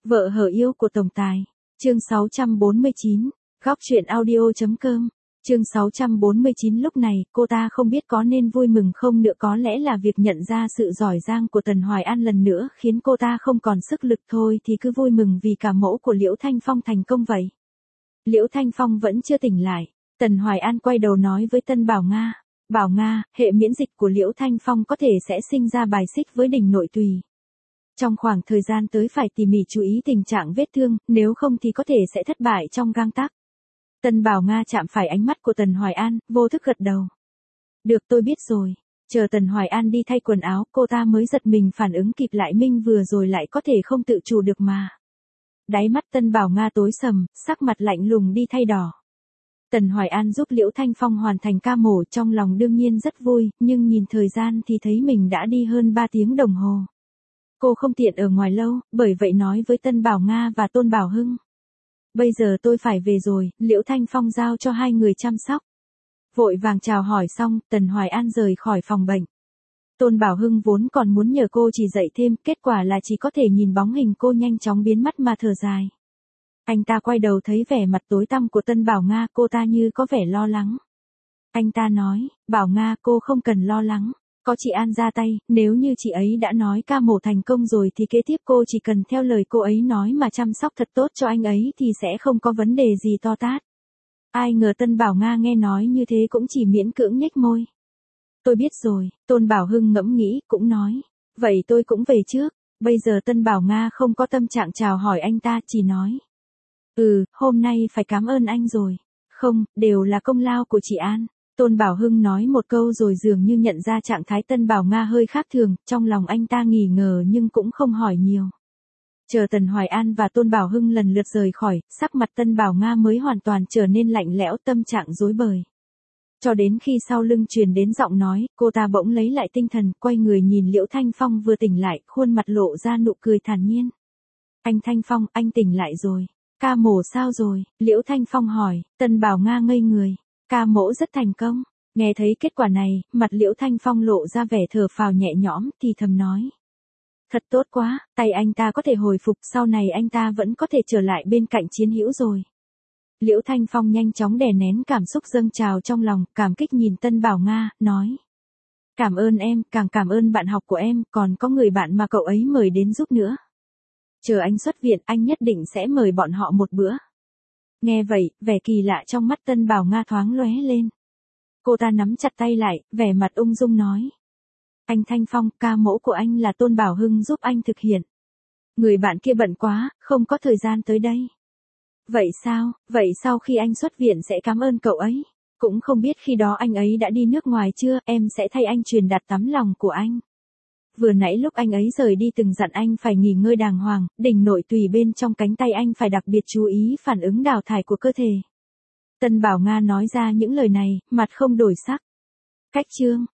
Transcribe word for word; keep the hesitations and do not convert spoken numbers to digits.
Vợ hở yêu của tổng tài. Chương sáu trăm bốn mươi chín. Góc truyện audio.com. Chương sáu trăm bốn mươi chín. Lúc này, cô ta không biết có nên vui mừng không nữa, có lẽ là việc nhận ra sự giỏi giang của Tần Hoài An lần nữa khiến cô ta không còn sức lực, thôi thì cứ vui mừng vì cả mẫu của Liễu Thanh Phong thành công vậy. Liễu Thanh Phong vẫn chưa tỉnh lại. Tần Hoài An quay đầu nói với Tân Bảo Nga. Bảo Nga, hệ miễn dịch của Liễu Thanh Phong có thể sẽ sinh ra bài xích với đỉnh nội tùy. Trong khoảng thời gian tới phải tỉ mỉ chú ý tình trạng vết thương, nếu không thì có thể sẽ thất bại trong gang tắc. Tân Bảo Nga chạm phải ánh mắt của Tần Hoài An, vô thức gật đầu. Được, tôi biết rồi. Chờ Tần Hoài An đi thay quần áo, cô ta mới giật mình phản ứng kịp lại mình vừa rồi lại có thể không tự chủ được mà. Đáy mắt Tân Bảo Nga tối sầm, sắc mặt lạnh lùng đi thay đỏ. Tần Hoài An giúp Liễu Thanh Phong hoàn thành ca mổ, trong lòng đương nhiên rất vui, nhưng nhìn thời gian thì thấy mình đã đi hơn ba tiếng đồng hồ. Cô không tiện ở ngoài lâu, bởi vậy nói với Tân Bảo Nga và Tôn Bảo Hưng. Bây giờ tôi phải về rồi, Liễu Thanh Phong giao cho hai người chăm sóc. Vội vàng chào hỏi xong, Tần Hoài An rời khỏi phòng bệnh. Tôn Bảo Hưng vốn còn muốn nhờ cô chỉ dạy thêm, kết quả là chỉ có thể nhìn bóng hình cô nhanh chóng biến mất mà thở dài. Anh ta quay đầu thấy vẻ mặt tối tăm của Tân Bảo Nga, cô ta như có vẻ lo lắng. Anh ta nói, Bảo Nga, cô không cần lo lắng. Có chị An ra tay, nếu như chị ấy đã nói ca mổ thành công rồi thì kế tiếp cô chỉ cần theo lời cô ấy nói mà chăm sóc thật tốt cho anh ấy thì sẽ không có vấn đề gì to tát. Ai ngờ Tân Bảo Nga nghe nói như thế cũng chỉ miễn cưỡng nhếch môi. Tôi biết rồi, Tôn Bảo Hưng ngẫm nghĩ, cũng nói. Vậy tôi cũng về trước. Bây giờ Tân Bảo Nga không có tâm trạng chào hỏi anh ta, chỉ nói. Ừ, hôm nay phải cảm ơn anh rồi. Không, đều là công lao của chị An. Tôn Bảo Hưng nói một câu rồi dường như nhận ra trạng thái Tân Bảo Nga hơi khác thường, trong lòng anh ta nghi ngờ nhưng cũng không hỏi nhiều. Chờ Tần Hoài An và Tôn Bảo Hưng lần lượt rời khỏi, sắc mặt Tân Bảo Nga mới hoàn toàn trở nên lạnh lẽo, tâm trạng rối bời. Cho đến khi sau lưng truyền đến giọng nói, cô ta bỗng lấy lại tinh thần, quay người nhìn Liễu Thanh Phong vừa tỉnh lại, khuôn mặt lộ ra nụ cười thản nhiên. Anh Thanh Phong, anh tỉnh lại rồi. Ca mổ sao rồi? Liễu Thanh Phong hỏi. Tân Bảo Nga ngây người. Ca mổ rất thành công. Nghe thấy kết quả này, mặt Liễu Thanh Phong lộ ra vẻ thở phào nhẹ nhõm, thì thầm nói. Thật tốt quá, tay anh ta có thể hồi phục, sau này anh ta vẫn có thể trở lại bên cạnh chiến hữu rồi. Liễu Thanh Phong nhanh chóng đè nén cảm xúc dâng trào trong lòng, cảm kích nhìn Tân Bảo Nga, nói. Cảm ơn em, càng cảm ơn bạn học của em, còn có người bạn mà cậu ấy mời đến giúp nữa. Chờ anh xuất viện, anh nhất định sẽ mời bọn họ một bữa. Nghe vậy, vẻ kỳ lạ trong mắt Tân Bảo Nga thoáng lóe lên. Cô ta nắm chặt tay lại, vẻ mặt ung dung nói. Anh Thanh Phong, ca mẫu của anh là Tôn Bảo Hưng giúp anh thực hiện. Người bạn kia bận quá, không có thời gian tới đây. Vậy sao, vậy sau khi anh xuất viện sẽ cảm ơn cậu ấy. Cũng không biết khi đó anh ấy đã đi nước ngoài chưa, em sẽ thay anh truyền đạt tấm lòng của anh. Vừa nãy lúc anh ấy rời đi từng dặn anh phải nghỉ ngơi đàng hoàng, đỉnh nội tùy bên trong cánh tay anh phải đặc biệt chú ý phản ứng đào thải của cơ thể. Tân Bảo Nga nói ra những lời này, mặt không đổi sắc. Cách chương.